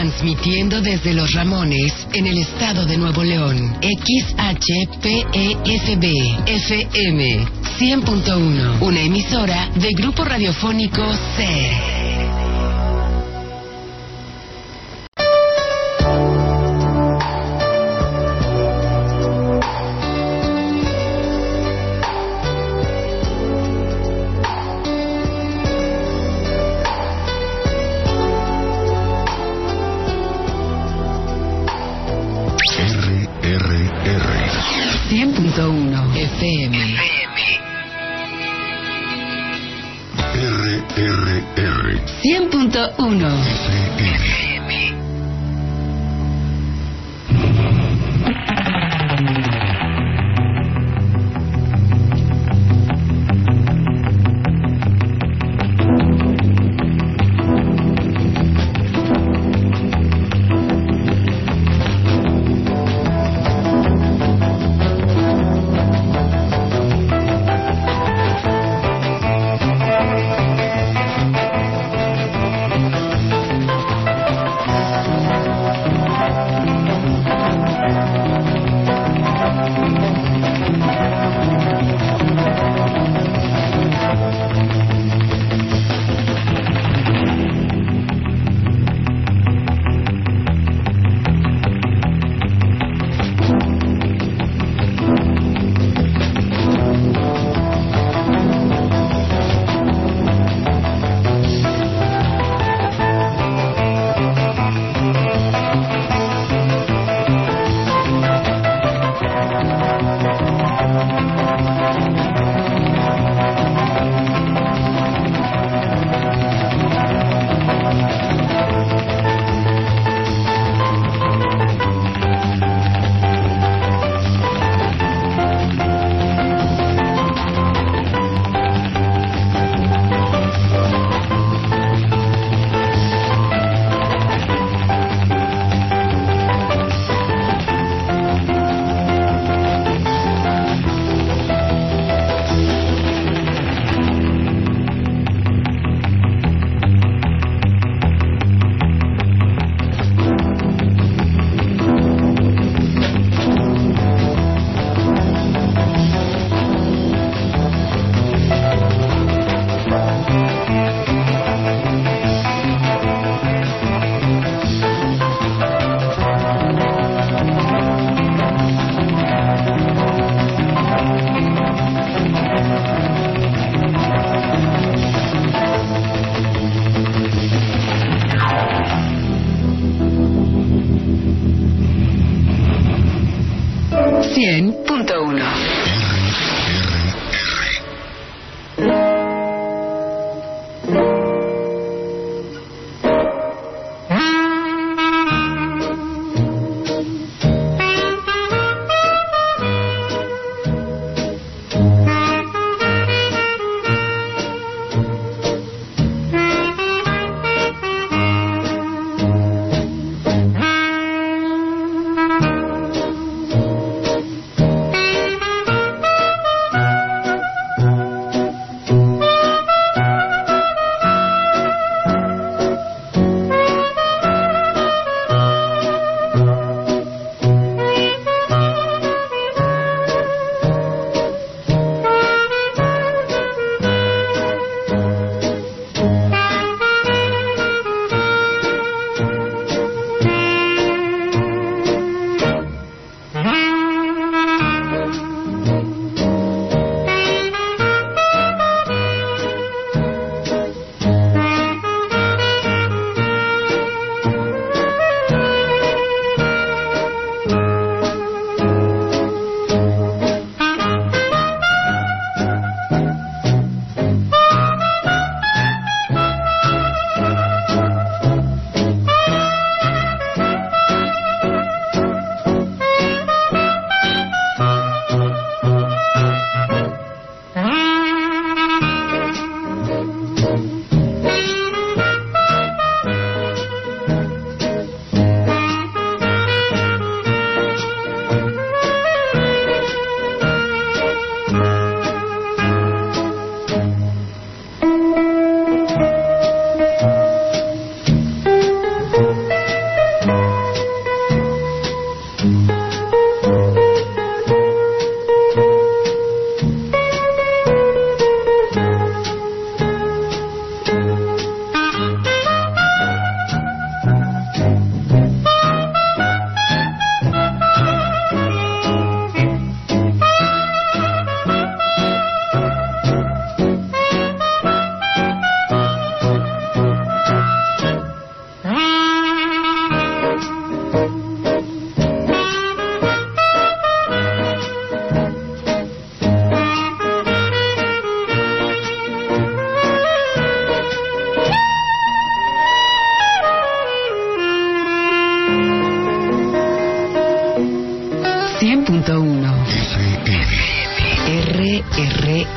Transmitiendo desde Los Ramones, en el estado de Nuevo León. XHPEFB FM 100.1. Una emisora de Grupo Radiofónico C. FM. RRR 100.1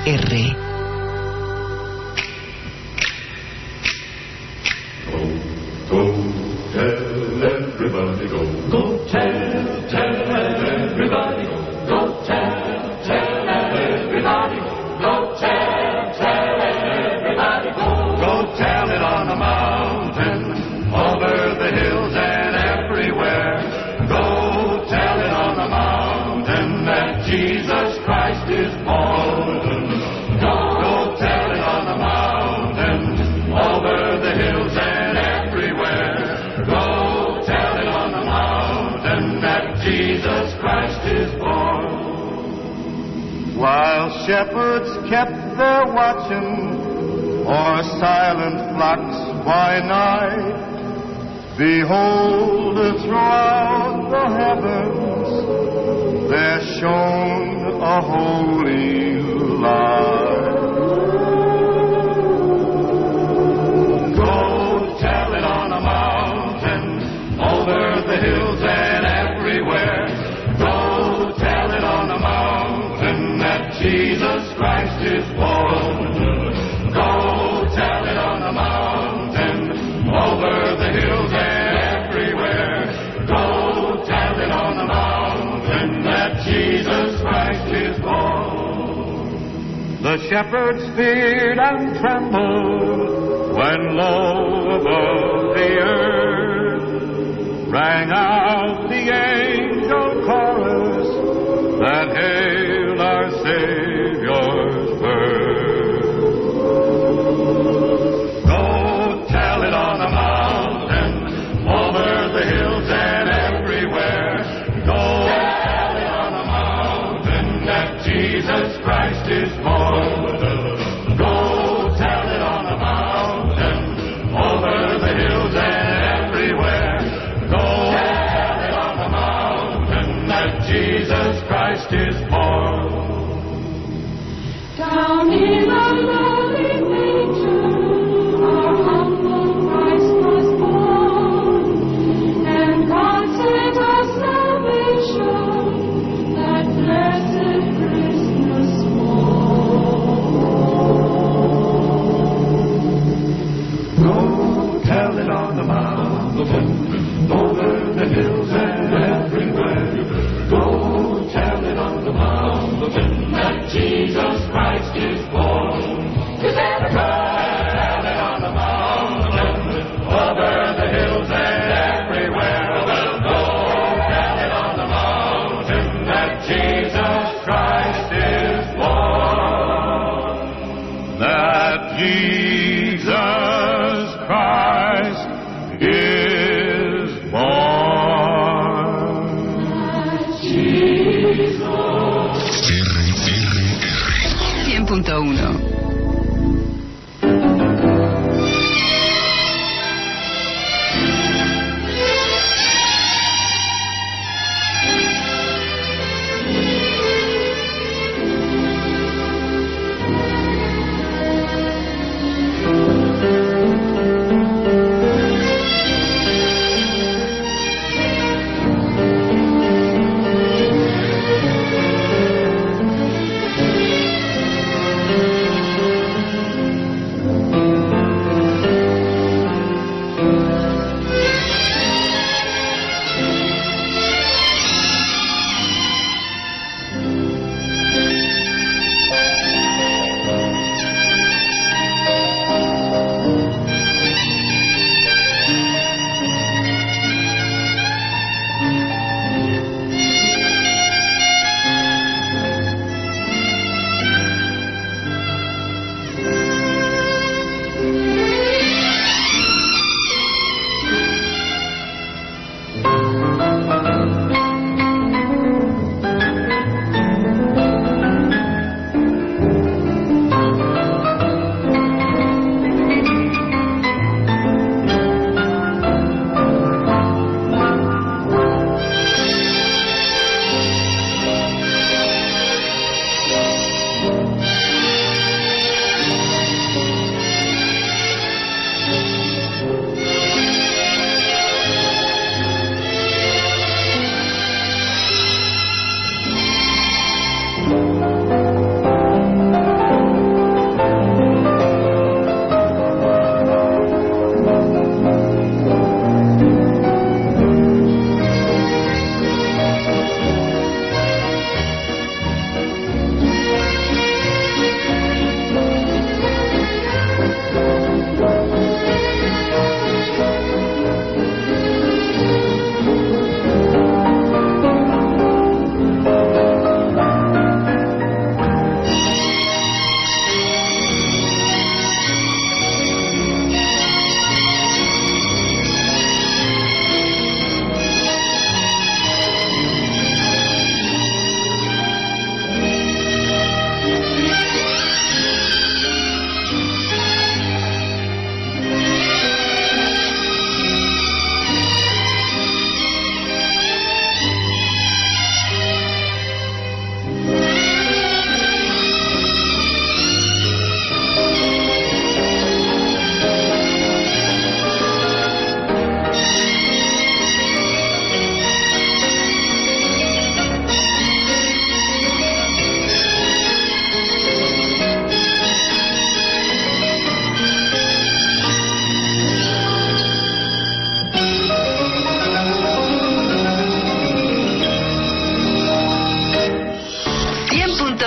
Go tell everybody, go tell everybody, go tell everybody, go tell everybody, go tell it on the mountain, over the hills and everywhere. Go tell it on the mountain that Jesus Christ is born. Go tell it on the mountain, over the hills and everywhere. Go tell it on the mountain that Jesus Christ is born. While shepherds kept their watching o'er silent flocks by night, behold, throughout the heavens there shone a holy light. Go tell it on the mountain, over the hills and everywhere. Go tell it on the mountain that Jesus Christ is born. Go tell it on the mountain, over the hills and everywhere. Go tell it on the mountain that Jesus Christ is born. The shepherds feared and trembled when lo above the earth rang out the angel chorus that hailed our Savior's birth. Go tell it on the mountain, over the hills and everywhere. Go tell it on the mountain that Jesus Christ is born. Go tell it on the mountain, over the hills and everywhere. Go tell it on the mountain that Jesus Christ is born. Down in the lowly manger, our humble Christ was born, and God sent us salvation, that blessed Christmas morn. Go tell it on the mountain, over the hills and everywhere. Go tell it on the mountain that Jesus Christ is born. Go tell it on the mountain, over the hills and everywhere. Go tell it on the mountain that Jesus Christ is born. That Jesus Christ is born. RRR 100.1.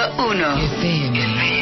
FM.